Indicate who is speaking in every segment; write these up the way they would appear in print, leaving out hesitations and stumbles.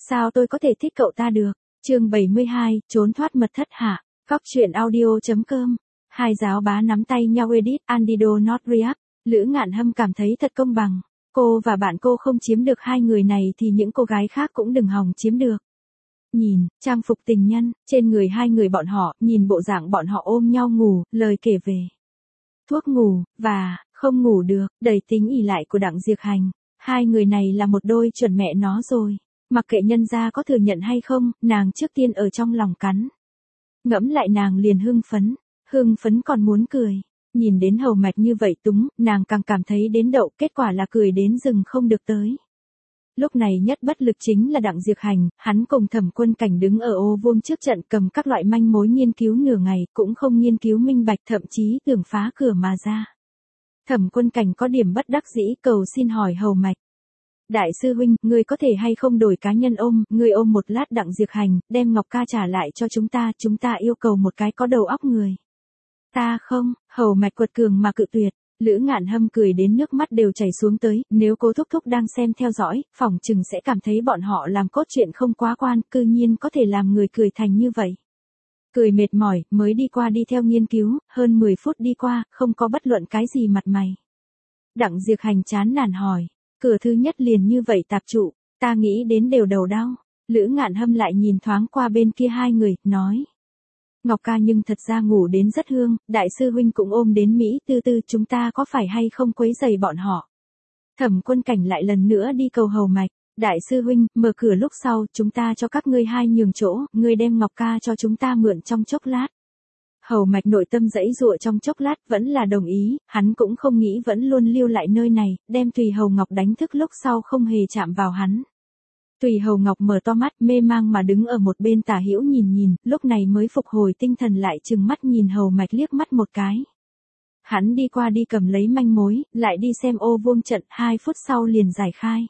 Speaker 1: Sao tôi có thể thích cậu ta được? Chương 72, trốn thoát mật thất hạ. Cóc truyện audio.com. Hai giáo bá nắm tay nhau edit Andido not react. Lữ Ngạn Hâm cảm thấy thật công bằng. Cô và bạn cô không chiếm được hai người này thì những cô gái khác cũng đừng hòng chiếm được. Nhìn, trang phục tình nhân, trên người hai người bọn họ, nhìn bộ dạng bọn họ ôm nhau ngủ, lời kể về thuốc ngủ, và, không ngủ được, đầy tính ỷ lại của Đặng Diệc Hành. Hai người này là một đôi chuẩn mẹ nó rồi. Mặc kệ nhân gia có thừa nhận hay không, nàng trước tiên ở trong lòng cắn. Ngẫm lại nàng liền hưng phấn còn muốn cười. Nhìn đến Hầu Mạch như vậy túng, nàng càng cảm thấy đến đậu, kết quả là cười đến rừng không được tới. Lúc này nhất bất lực chính là Đặng Diệc Hành, hắn cùng Thẩm Quân Cảnh đứng ở ô vuông trước trận cầm các loại manh mối nghiên cứu nửa ngày, cũng không nghiên cứu minh bạch, thậm chí tưởng phá cửa mà ra. Thẩm Quân Cảnh có điểm bất đắc dĩ cầu xin hỏi Hầu Mạch. Đại sư huynh, ngươi có thể hay không đổi cá nhân ôm, ngươi ôm một lát Đặng Diệc Hành, đem Ngọc Ca trả lại cho chúng ta yêu cầu một cái có đầu óc người. Ta không, Hầu Mạch quật cường mà cự tuyệt. Lữ Ngạn Hâm cười đến nước mắt đều chảy xuống tới, nếu Cố Thúc Thúc đang xem theo dõi, phỏng chừng sẽ cảm thấy bọn họ làm cốt truyện không quá quan, cư nhiên có thể làm người cười thành như vậy. Cười mệt mỏi, mới đi qua đi theo nghiên cứu, hơn 10 phút đi qua, không có bất luận cái gì mặt mày. Đặng Diệc Hành chán nản hỏi, cửa thứ nhất liền như vậy tạp trụ, ta nghĩ đến đều đầu đau. Lữ Ngạn Hâm lại nhìn thoáng qua bên kia hai người, nói. Ngọc Ca nhưng thật ra ngủ đến rất hương, đại sư huynh cũng ôm đến Mỹ tư tư, chúng ta có phải hay không quấy rầy bọn họ. Thẩm Quân Cảnh lại lần nữa đi cầu Hầu Mạch, đại sư huynh, mở cửa lúc sau, chúng ta cho các ngươi hai nhường chỗ, ngươi đem Ngọc Ca cho chúng ta mượn trong chốc lát. Hầu Mạch nội tâm dãy dụa trong chốc lát vẫn là đồng ý, hắn cũng không nghĩ vẫn luôn lưu lại nơi này, đem Tùy Hầu Ngọc đánh thức lúc sau không hề chạm vào hắn. Tùy Hầu Ngọc mở to mắt mê mang mà đứng ở một bên tả hữu nhìn, lúc này mới phục hồi tinh thần lại trừng mắt nhìn Hầu Mạch liếc mắt một cái. Hắn đi qua đi cầm lấy manh mối, lại đi xem ô vuông trận, 2 phút sau liền giải khai.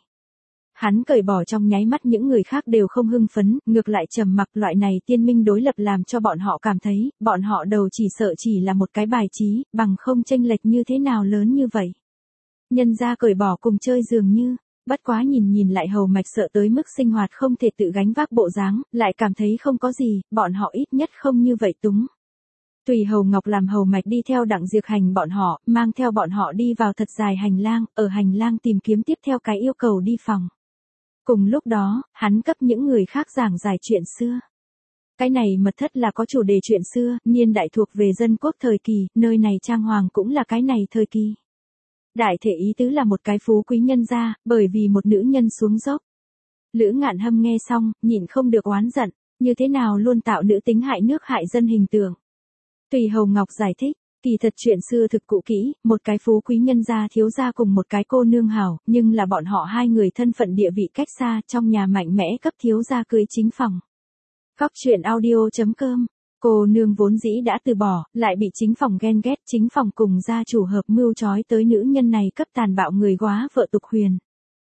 Speaker 1: Hắn cởi bỏ trong nháy mắt những người khác đều không hưng phấn, ngược lại trầm mặc, loại này tiên minh đối lập làm cho bọn họ cảm thấy, bọn họ đầu chỉ sợ chỉ là một cái bài trí, bằng không chênh lệch như thế nào lớn như vậy. Nhân ra cởi bỏ cùng chơi dường như. Bất quá nhìn lại Hầu Mạch sợ tới mức sinh hoạt không thể tự gánh vác bộ dáng, lại cảm thấy không có gì, bọn họ ít nhất không như vậy túng. Tùy Hầu Ngọc làm Hầu Mạch đi theo Đặng Diệc Hành bọn họ, mang theo bọn họ đi vào thật dài hành lang, ở hành lang tìm kiếm tiếp theo cái yêu cầu đi phòng. Cùng lúc đó, hắn cấp những người khác giảng giải chuyện xưa. Cái này mật thất là có chủ đề chuyện xưa, niên đại thuộc về dân quốc thời kỳ, nơi này trang hoàng cũng là cái này thời kỳ. Đại thể ý tứ là một cái phú quý nhân gia, bởi vì một nữ nhân xuống dốc. Lữ Ngạn Hâm nghe xong, nhịn không được oán giận, như thế nào luôn tạo nữ tính hại nước hại dân hình tượng. Tùy Hầu Ngọc giải thích, kỳ thật chuyện xưa thực cũ kỹ, một cái phú quý nhân gia thiếu gia cùng một cái cô nương hảo, nhưng là bọn họ hai người thân phận địa vị cách xa, trong nhà mạnh mẽ cấp thiếu gia cưới chính phòng. Cóc truyện audio.com. Cô nương vốn dĩ đã từ bỏ, lại bị chính phòng ghen ghét, chính phòng cùng gia chủ hợp mưu trói tới nữ nhân này cấp tàn bạo người góa vợ Tục Huyền.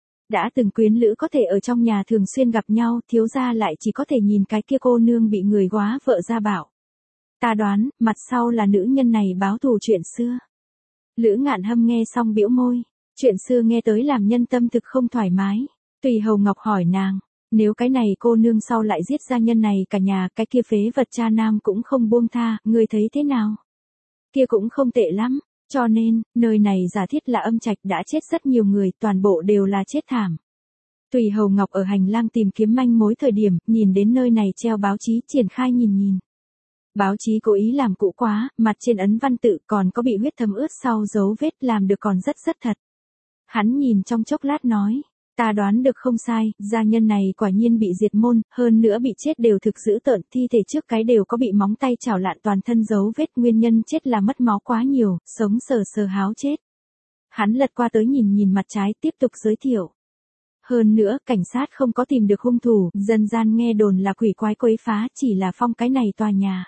Speaker 1: Đã từng quyến lữ có thể ở trong nhà thường xuyên gặp nhau, thiếu gia lại chỉ có thể nhìn cái kia cô nương bị người góa vợ gia bạo. Ta đoán, mặt sau là nữ nhân này báo thù chuyện xưa. Lữ Ngạn Hâm nghe xong bĩu môi, chuyện xưa nghe tới làm nhân tâm thực không thoải mái. Tùy Hầu Ngọc hỏi nàng. Nếu cái này cô nương sau lại giết gia nhân này cả nhà, cái kia phế vật cha nam cũng không buông tha, ngươi thấy thế nào? Kia cũng không tệ lắm, cho nên, nơi này giả thiết là âm trạch đã chết rất nhiều người, toàn bộ đều là chết thảm. Tùy Hầu Ngọc ở hành lang tìm kiếm manh mối thời điểm, nhìn đến nơi này treo báo chí triển khai nhìn. Báo chí cố ý làm cũ quá, mặt trên ấn văn tự còn có bị huyết thấm ướt sau dấu vết làm được còn rất thật. Hắn nhìn trong chốc lát nói. Ta đoán được không sai, gia nhân này quả nhiên bị diệt môn, hơn nữa bị chết đều thực dữ tợn, thi thể trước cái đều có bị móng tay chảo lạn toàn thân dấu vết, nguyên nhân chết là mất máu quá nhiều, sống sờ háo chết. Hắn lật qua tới nhìn mặt trái tiếp tục giới thiệu. Hơn nữa, cảnh sát không có tìm được hung thủ, dân gian nghe đồn là quỷ quái quấy phá, chỉ là phong cái này tòa nhà.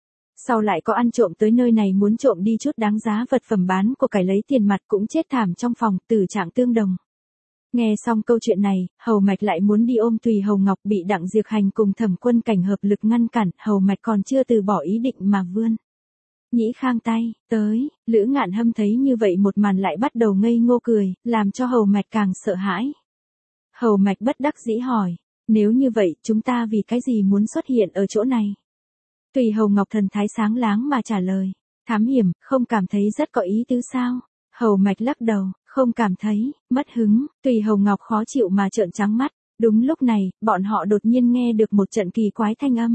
Speaker 1: Sau lại có ăn trộm tới nơi này muốn trộm đi chút đáng giá vật phẩm bán của cải lấy tiền mặt cũng chết thảm trong phòng, tử trạng tương đồng. Nghe xong câu chuyện này, Hầu Mạch lại muốn đi ôm Tùy Hầu Ngọc bị Đặng Diệc Hành cùng Thẩm Quân Cảnh hợp lực ngăn cản, Hầu Mạch còn chưa từ bỏ ý định mà vươn. Nhĩ khang tay, tới, Lữ Ngạn Hâm thấy như vậy một màn lại bắt đầu ngây ngô cười, làm cho Hầu Mạch càng sợ hãi. Hầu Mạch bất đắc dĩ hỏi, Nếu như vậy, chúng ta vì cái gì muốn xuất hiện ở chỗ này? Tùy Hầu Ngọc thần thái sáng láng mà trả lời. Thám hiểm, không cảm thấy rất có ý tứ sao? Hầu Mạch lắc đầu, không cảm thấy, mất hứng. Tùy Hầu Ngọc khó chịu mà trợn trắng mắt. Đúng lúc này, bọn họ đột nhiên nghe được một trận kỳ quái thanh âm.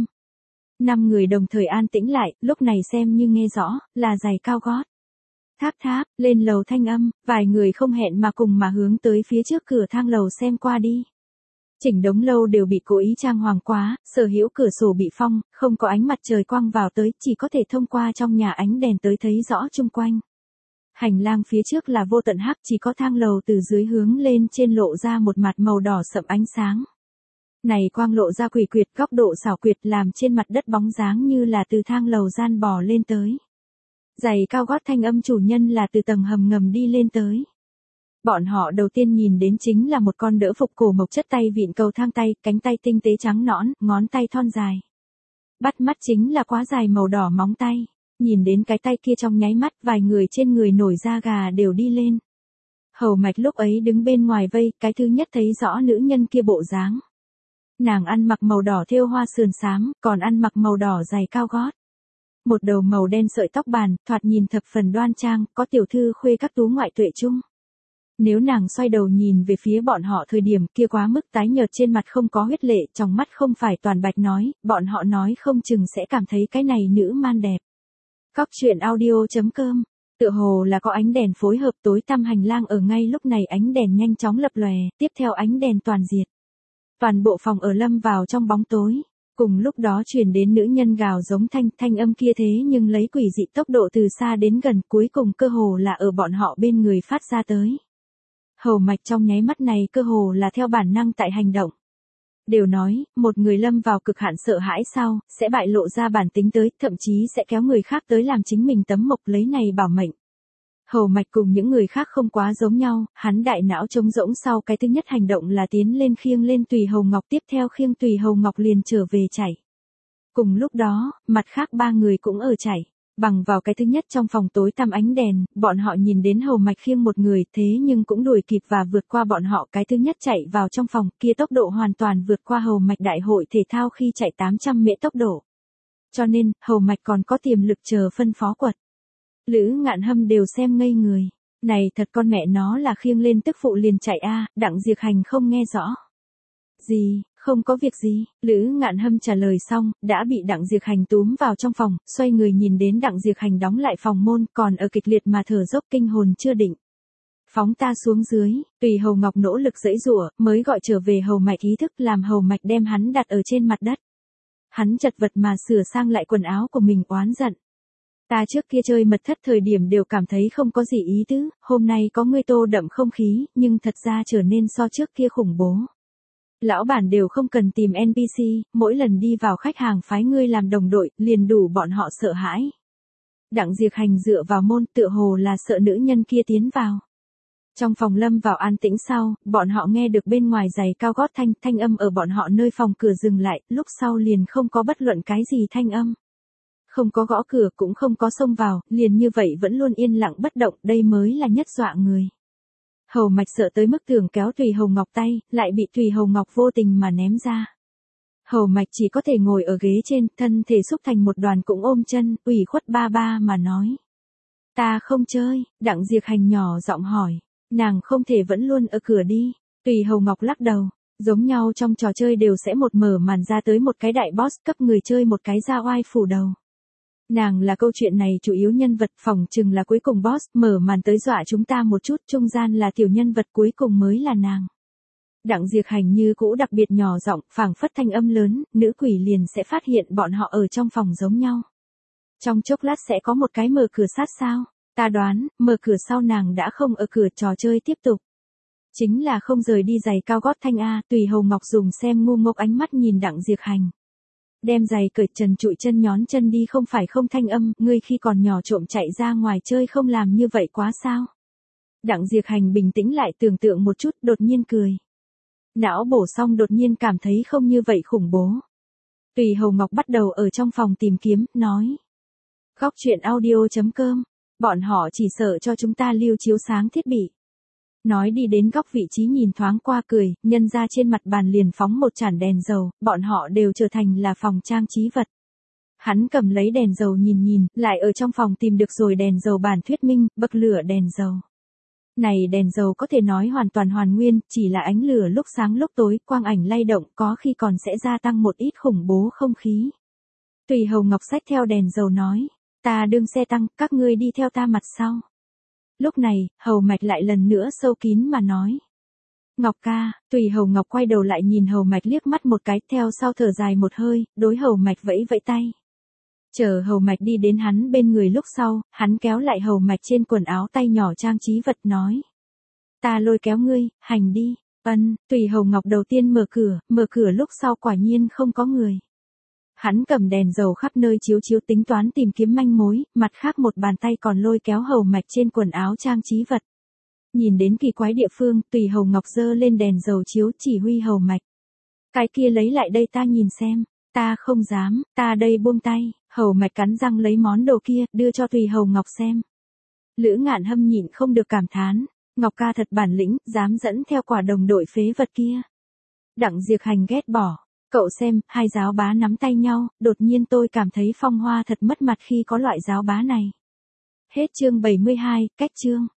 Speaker 1: 5 người đồng thời an tĩnh lại, lúc này xem như nghe rõ, là giày cao gót. Tháp tháp, lên lầu thanh âm, vài người không hẹn mà cùng mà hướng tới phía trước cửa thang lầu xem qua đi. Chỉnh đống lâu đều bị cố ý trang hoàng quá, sở hữu cửa sổ bị phong, không có ánh mặt trời quang vào tới, chỉ có thể thông qua trong nhà ánh đèn tới thấy rõ chung quanh. Hành lang phía trước là vô tận hắc, chỉ có thang lầu từ dưới hướng lên trên lộ ra một mặt màu đỏ sậm ánh sáng. Này quang lộ ra quỷ quyệt, góc độ xảo quyệt làm trên mặt đất bóng dáng như là từ thang lầu gian bò lên tới. Giày cao gót thanh âm chủ nhân là từ tầng hầm ngầm đi lên tới. Bọn họ đầu tiên nhìn đến chính là một con đỡ phục cổ mộc chất tay vịn cầu thang tay, cánh tay tinh tế trắng nõn, ngón tay thon dài. Bắt mắt chính là quá dài màu đỏ móng tay. Nhìn đến cái tay kia trong nháy mắt, vài người trên người nổi da gà đều đi lên. Hầu Mạch lúc ấy đứng bên ngoài vây, cái thứ nhất thấy rõ nữ nhân kia bộ dáng. Nàng ăn mặc màu đỏ thêu hoa sườn xám, còn ăn mặc màu đỏ giày cao gót. Một đầu màu đen sợi tóc bàn, thoạt nhìn thập phần đoan trang, có tiểu thư khuê các tú ngoại tuệ chung. Nếu nàng xoay đầu nhìn về phía bọn họ thời điểm kia quá mức tái nhợt trên mặt không có huyết lệ, trong mắt không phải toàn bạch nói, bọn họ nói không chừng sẽ cảm thấy cái này nữ man đẹp. Cóc truyện audio.com, tựa hồ là có ánh đèn phối hợp tối tăm hành lang ở ngay lúc này ánh đèn nhanh chóng lập lòe, tiếp theo ánh đèn toàn diệt. Toàn bộ phòng ở lâm vào trong bóng tối. Cùng lúc đó truyền đến nữ nhân gào giống thanh âm kia thế nhưng lấy quỷ dị tốc độ từ xa đến gần cuối cùng cơ hồ là ở bọn họ bên người phát ra tới. Hầu Mạch trong nháy mắt này cơ hồ là theo bản năng tại hành động. Đều nói, một người lâm vào cực hạn sợ hãi sau, sẽ bại lộ ra bản tính tới, thậm chí sẽ kéo người khác tới làm chính mình tấm mộc lấy này bảo mệnh. Hầu Mạch cùng những người khác không quá giống nhau, hắn đại não trống rỗng sau cái thứ nhất hành động là tiến lên khiêng lên Tùy Hầu Ngọc, tiếp theo khiêng Tùy Hầu Ngọc liền trở về chạy. Cùng lúc đó, mặt khác 3 người cũng ở chạy. Bằng vào cái thứ nhất trong phòng tối tăm ánh đèn, bọn họ nhìn đến Hầu Mạch khiêng một người thế nhưng cũng đuổi kịp và vượt qua bọn họ. Cái thứ nhất chạy vào trong phòng kia tốc độ hoàn toàn vượt qua Hầu Mạch đại hội thể thao khi chạy 800 mễ tốc độ. Cho nên, Hầu Mạch còn có tiềm lực chờ phân phó quật. Lữ Ngạn Hâm đều xem ngây người. Này thật con mẹ nó là khiêng lên tức phụ liền chạy a. Đặng Diệp Hành không nghe rõ. Gì, không có việc gì, Lữ Ngạn Hâm trả lời xong, đã bị Đặng Diệp Hành túm vào trong phòng, xoay người nhìn đến Đặng Diệp Hành đóng lại phòng môn, còn ở kịch liệt mà thở dốc kinh hồn chưa định. Phóng ta xuống dưới, Tùy Hầu Ngọc nỗ lực giãy giụa, mới gọi trở về Hầu Mạch ý thức làm Hầu Mạch đem hắn đặt ở trên mặt đất. Hắn chật vật mà sửa sang lại quần áo của mình oán giận. Ta trước kia chơi mật thất thời điểm đều cảm thấy không có gì ý tứ, hôm nay có ngươi tô đậm không khí, nhưng thật ra trở nên so trước kia khủng bố. Lão bản đều không cần tìm NPC, mỗi lần đi vào khách hàng phái ngươi làm đồng đội, liền đủ bọn họ sợ hãi. Đặng Diệp Hành dựa vào môn tựa hồ là sợ nữ nhân kia tiến vào. Trong phòng lâm vào an tĩnh sau, bọn họ nghe được bên ngoài giày cao gót thanh âm ở bọn họ nơi phòng cửa dừng lại, lúc sau liền không có bất luận cái gì thanh âm. Không có gõ cửa cũng không có xông vào, liền như vậy vẫn luôn yên lặng bất động, đây mới là nhất dọa người. Hầu Mạch sợ tới mức tưởng kéo Tùy Hầu Ngọc tay, lại bị Tùy Hầu Ngọc vô tình mà ném ra. Hầu Mạch chỉ có thể ngồi ở ghế trên, thân thể xúc thành một đoàn cũng ôm chân, ủy khuất ba ba mà nói. Ta không chơi, Đặng Diệp Hành nhỏ giọng hỏi, nàng không thể vẫn luôn ở cửa đi. Tùy Hầu Ngọc lắc đầu, giống nhau trong trò chơi đều sẽ một mở màn ra tới một cái đại boss cấp người chơi một cái ra oai phủ đầu. Nàng là câu chuyện này chủ yếu nhân vật, phỏng chừng là cuối cùng boss, mở màn tới dọa chúng ta một chút, trung gian là tiểu nhân vật, cuối cùng mới là nàng. Đặng Diệp Hành như cũ đặc biệt nhỏ giọng, phảng phất thanh âm lớn, nữ quỷ liền sẽ phát hiện bọn họ ở trong phòng giống nhau. Trong chốc lát sẽ có một cái mở cửa sát sao? Ta đoán, mở cửa sau nàng đã không ở cửa, trò chơi tiếp tục. Chính là không rời đi giày cao gót thanh A. Tùy Hầu Ngọc dùng xem ngu ngốc ánh mắt nhìn Đặng Diệp Hành. Đem giày cởi trần trụi chân nhón chân đi không phải không thanh âm, ngươi khi còn nhỏ trộm chạy ra ngoài chơi không làm như vậy quá sao? Đặng Diệp Hành bình tĩnh lại tưởng tượng một chút, đột nhiên cười. Não bổ xong đột nhiên cảm thấy không như vậy khủng bố. Tùy Hầu Ngọc bắt đầu ở trong phòng tìm kiếm, nói. Góc truyện audio.com, bọn họ chỉ sợ cho chúng ta lưu chiếu sáng thiết bị. Nói đi đến góc vị trí nhìn thoáng qua cười, nhân ra trên mặt bàn liền phóng một chản đèn dầu, bọn họ đều trở thành là phòng trang trí vật. Hắn cầm lấy đèn dầu nhìn nhìn, lại ở trong phòng tìm được rồi đèn dầu bản thuyết minh, bậc lửa đèn dầu. Này đèn dầu có thể nói hoàn toàn hoàn nguyên, chỉ là ánh lửa lúc sáng lúc tối, quang ảnh lay động có khi còn sẽ gia tăng một ít khủng bố không khí. Tùy Hầu Ngọc xách theo đèn dầu nói, ta đương xe tăng, các ngươi đi theo ta mặt sau. Lúc này, Hầu Mạch lại lần nữa sâu kín mà nói. Ngọc ca, Tùy Hầu Ngọc quay đầu lại nhìn Hầu Mạch liếc mắt một cái, theo sau thở dài một hơi, đối Hầu Mạch vẫy vẫy tay. Chờ Hầu Mạch đi đến hắn bên người lúc sau, hắn kéo lại Hầu Mạch trên quần áo tay nhỏ trang trí vật nói. Ta lôi kéo ngươi, hành đi. Tùy Hầu Ngọc đầu tiên mở cửa lúc sau quả nhiên không có người. Hắn cầm đèn dầu khắp nơi chiếu chiếu tính toán tìm kiếm manh mối, mặt khác một bàn tay còn lôi kéo Hầu Mạch trên quần áo trang trí vật. Nhìn đến kỳ quái địa phương, Tùy Hầu Ngọc giơ lên đèn dầu chiếu chỉ huy Hầu Mạch. Cái kia lấy lại đây ta nhìn xem, ta không dám, ta đây buông tay, Hầu Mạch cắn răng lấy món đồ kia, đưa cho Tùy Hầu Ngọc xem. Lữ Ngạn Hâm nhịn không được cảm thán, Ngọc ca thật bản lĩnh, dám dẫn theo quả đồng đội phế vật kia. Đặng Diệp Hành ghét bỏ. Cậu xem, hai giáo bá nắm tay nhau, đột nhiên tôi cảm thấy Phong Hoa thật mất mặt khi có loại giáo bá này. Hết chương 72, cách chương.